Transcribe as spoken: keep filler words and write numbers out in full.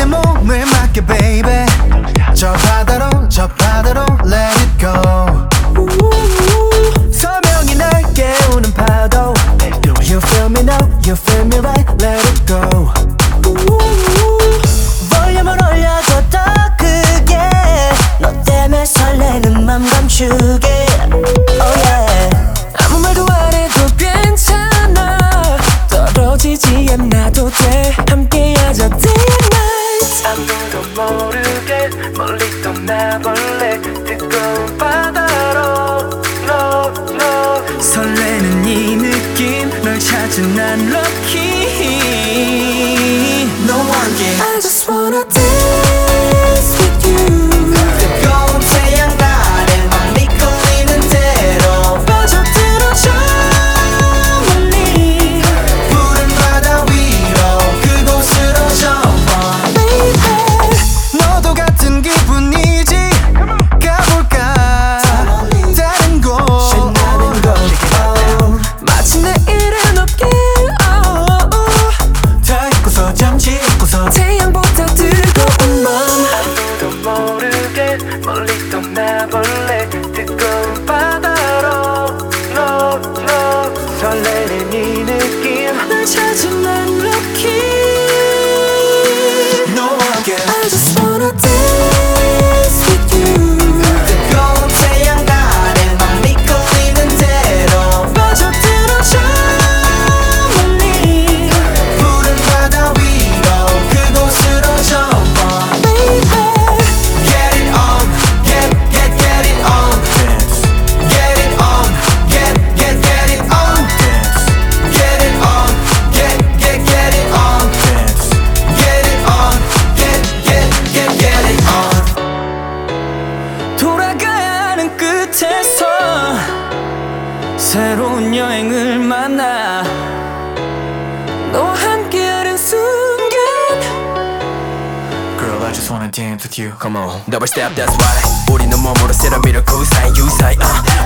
몸에 맞게 baby 저 바다로 저 바다로 let it go 서명이 날 깨우는 파도 You feel me now, you feel me right, let it go 볼륨을 올려줘 더 크게 너 때문에 설레는 맘 감추게 oh yeah. 아무 말도 안 해도 괜찮아 떨어지지 않아도 돼 함께하자 day and night 아무도 모르게 멀리 떠나볼래 뜨거운 바다로 no, no. 설레는 이 느낌 널 찾은 난 lucky No one can I just wanna dance with you 뜨거운 태양 아래 맘 이끌리는 대로 빠져들어 저 멀리 푸른 바다 위로 그곳으로 접어 baby 너도 같은 기분이지 가볼까 다른 곳 신나는 곳 oh. 마치 내일은 없게 oh, oh. 다 잊고서 잠시 잊고서 태양보다 뜨거운 맘 아무도 모르게 멀리 떠나볼래 뜨거운 바다로 no, no. 설레는 이 느낌 널 찾은 난 lucky No one can I just wanna dance with you 뜨거운 태양 아래 맘 이끌리는 대로 빠져들어 저 멀리 푸른 바다 위로 그곳으로 접어 baby Get it on, get, get, get it on Dance Get it on, get, get, get it on Dance Get it on, get, get, get it on Dance Get it on, get, get, get, get it on 돌아가야 하는 끝에서 새로운 여행을 만나 너와 함께하는 순간 Girl, I just wanna dance with you Come on, double step, that's why 우리는 몸으로 세라 밀어 그 사이 유사이 uh.